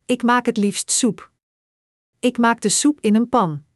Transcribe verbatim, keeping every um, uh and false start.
Ik maak het liefst soep. Ik maak de soep in een pan.